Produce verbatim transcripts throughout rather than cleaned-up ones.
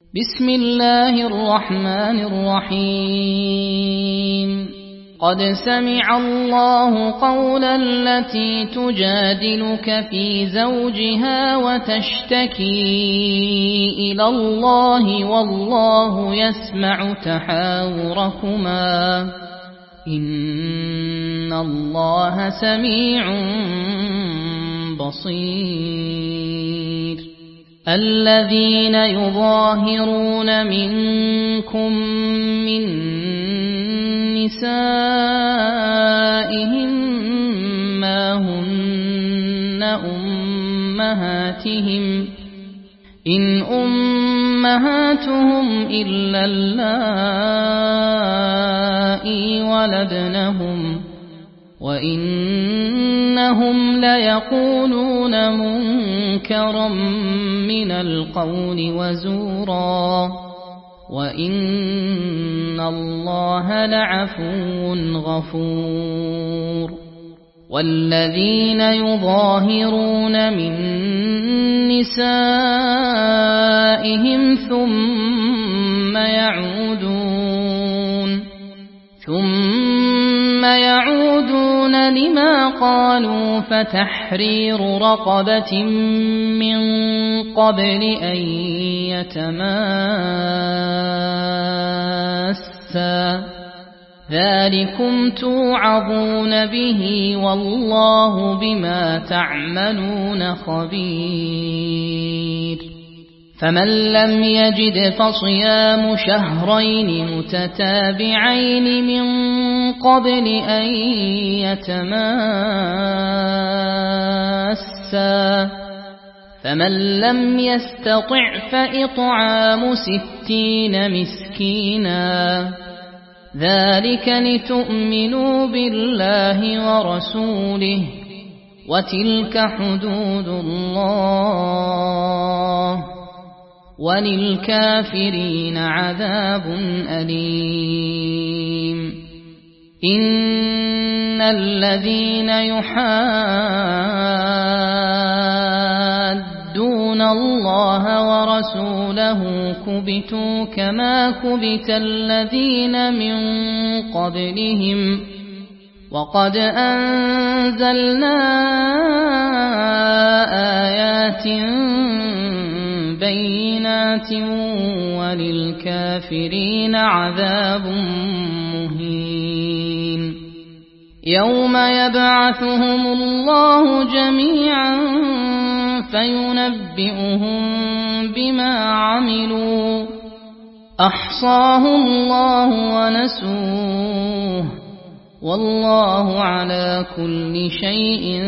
بسم الله الرحمن الرحيم قد سمع الله قول التي تجادلك في زوجها وتشتكي إلى الله والله يسمع تحاوركما إن الله سميع بصير الذين يظاهرون منكم من نسائهم ما هن أمهاتهم إن أمهاتهم إلا اللائي ولدنهم وإنهم ليقولون منكرا من القول وزورا وإن الله لعفو غفور والذين يظاهرون من نسائهم ثم يعودون ثم يعودون لما قالوا فتحرير رقبة من قبل أن يتماسا ذلكم توعظون به والله بما تعملون خبير فمن لم يجد فصيام شهرين متتابعين من قبل أن يتماسا فمن لم يستطع فإطعام ستين مسكينا ذلك لتؤمنوا بالله ورسوله وتلك حدود الله وللكافرين عذاب أليم إن الذين يحادون الله ورسوله كبتوا كما كبت الذين من قبلهم وقد أنزلنا آيات بينات وللكافرين عذاب مهين يوم يبعثهم الله جميعا فينبئهم بما عملوا أحصاه الله ونسوه والله على كل شيء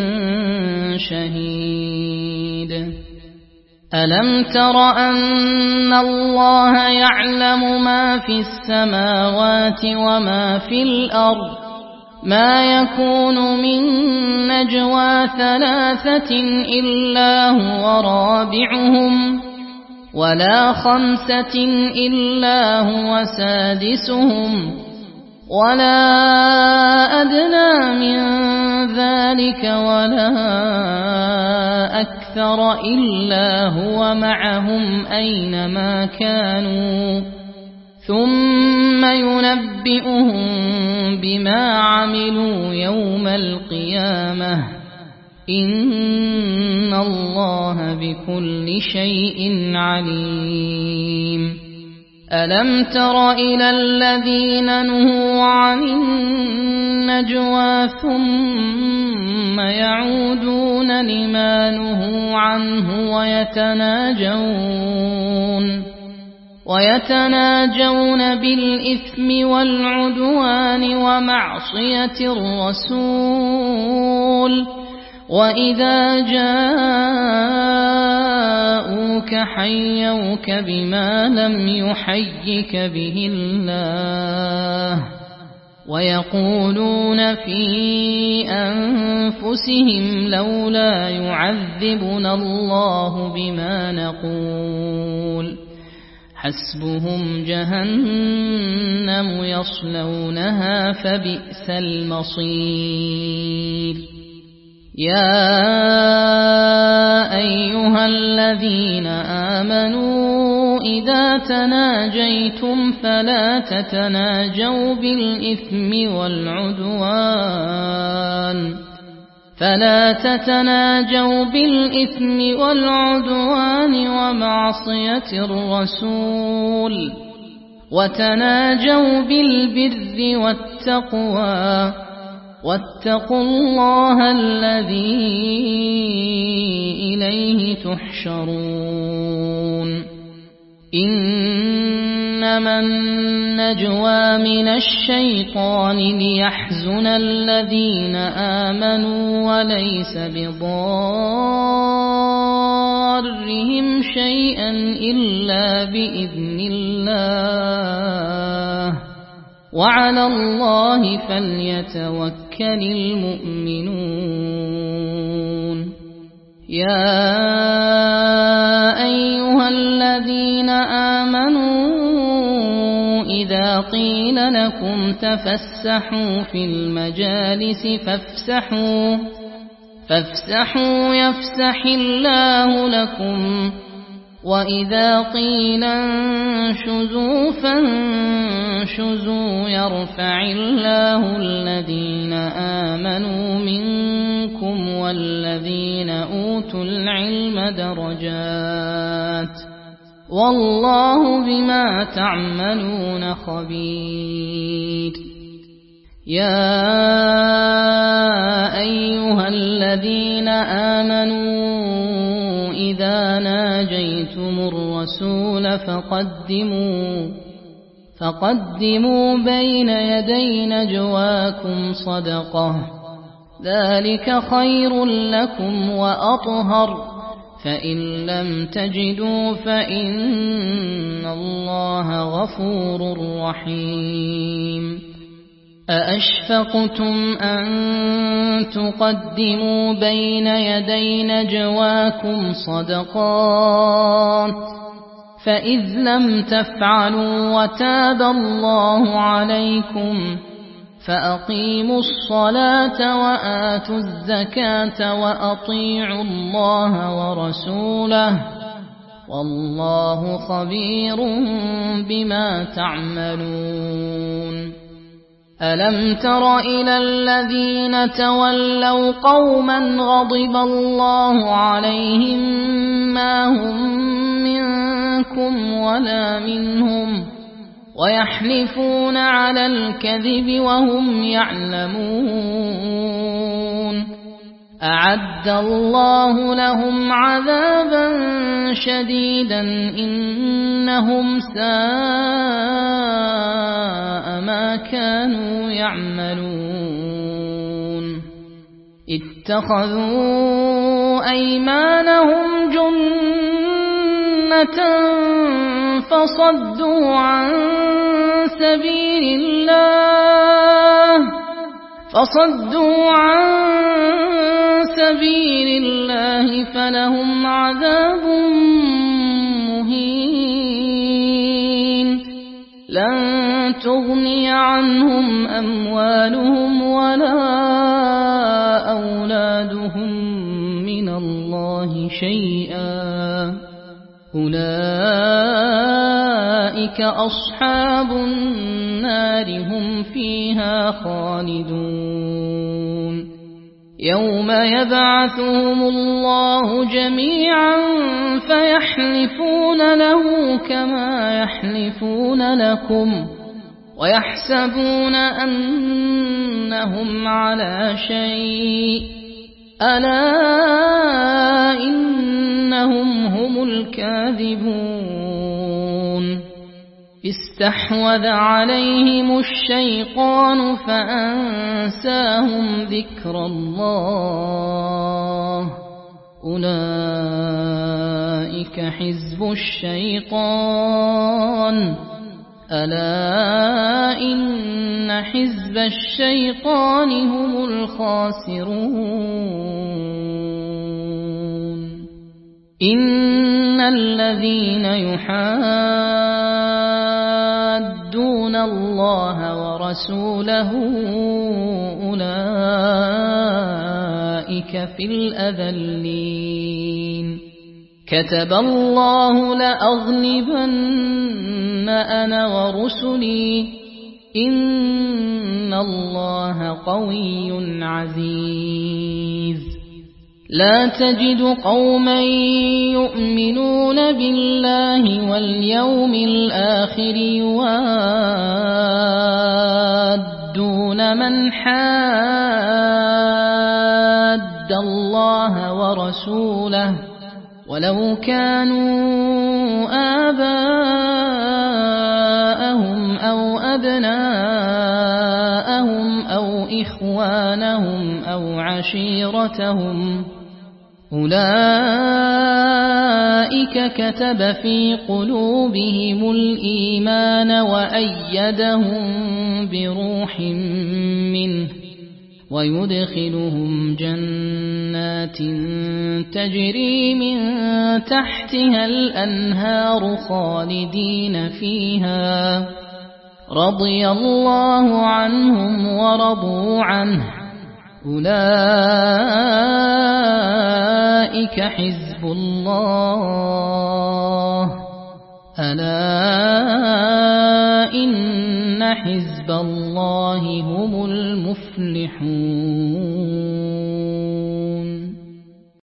شهيد ألم تر أن الله يعلم ما في السماوات وما في الأرض ما يكون من نجوى ثلاثة إلا هو رابعهم ولا خمسة إلا هو سادسهم ولا أدنى من ذلك ولا أكثر إلا هو معهم أينما كانوا ثم ينبئهم بما عملوا يوم القيامة إن الله بكل شيء عليم ألم تر إلى الذين نهوا عن النجوى ثم يعودون لما نهوا عنه ويتناجون ويتناجون بالإثم والعدوان ومعصية الرسول وإذا جاءوك حيوك بما لم يحيك به الله ويقولون في أنفسهم لولا يعذبنا الله بما نقول حسبهم جهنم يصلونها فبئس المصير يا أيها الذين آمنوا إذا تناجيتم فلا تتناجوا بالإثم والعدوان فلا تتناجوا بالإثم والعدوان ومعصية الرسول وتناجوا بالبر والتقوى واتقوا الله الذي إليه تحشرون إنما النجوى من الشيطان ليحزن الذين آمنوا وليس بضارهم شيئا إلا بإذن الله وعلى الله فليتوكل المؤمنون يا أيها الذين آمنوا إذا قيل لكم تفسحوا في المجالس فافسحوا فافسحوا يفسح الله لكم وإذا قيل انشزوا فانشزوا يرفع الله الذين آمنوا منكم والذين أوتوا العلم درجات والله بما تعملون خبير يا أيها الذين آمنوا إذا ناجيتم الرسول فقدموا فقدموا بين يدي نجواكم صدقة ذلك خير لكم وأطهر فإن لم تجدوا فإن الله غفور رحيم أأشفقتم أن تقدموا بين يدي نجواكم صدقات فإذ لم تفعلوا وتاب الله عليكم فأقيموا الصلاة وآتوا الزكاة وأطيعوا الله ورسوله والله خبير بما تعملون ألم تر إلى الذين تولوا قوما غضب الله عليهم ما هم منكم ولا منهم ويحلفون على الكذب وهم يعلمون أعد الله لهم عذابا شديدا إنهم ساء ما كانوا يعملون اتخذوا أيمانهم جنة فصدوا عن سبيل الله فصدوا عن سبيل الله فلهم عذاب مهين لن تغني عنهم أموالهم ولا أولادهم من الله شيئا أولئك أصحاب النار هم فيها خالدون يوم يبعثهم الله جميعا فيحلفون له كما يحلفون لكم ويحسبون أنهم على شيء ألا إنهم هم الكاذبون استحوذ عليهم الشيطان فأنساهم ذكر الله أولئك حزب الشيطان ألا إن حزب الشيطان هم الخاسرون إن الذين يحادون الله ورسوله أولئك في الأذلين كتب الله لأغلبن أنا ورسلي إن الله قوي عزيز لا تجد قوما يؤمنون بالله واليوم الآخر يوادون من حاد الله ورسوله ولو كانوا آباءهم أو أبناءهم أو إخوانهم أو عشيرتهم أولئك كتب في قلوبهم الإيمان وأيدهم بروح منه ويدخلهم جنات تجري من تحتها الأنهار خالدين فيها رضي الله عنهم ورضوا عنه أولئك حزب الله ألا إن حزب الله هم المفلحون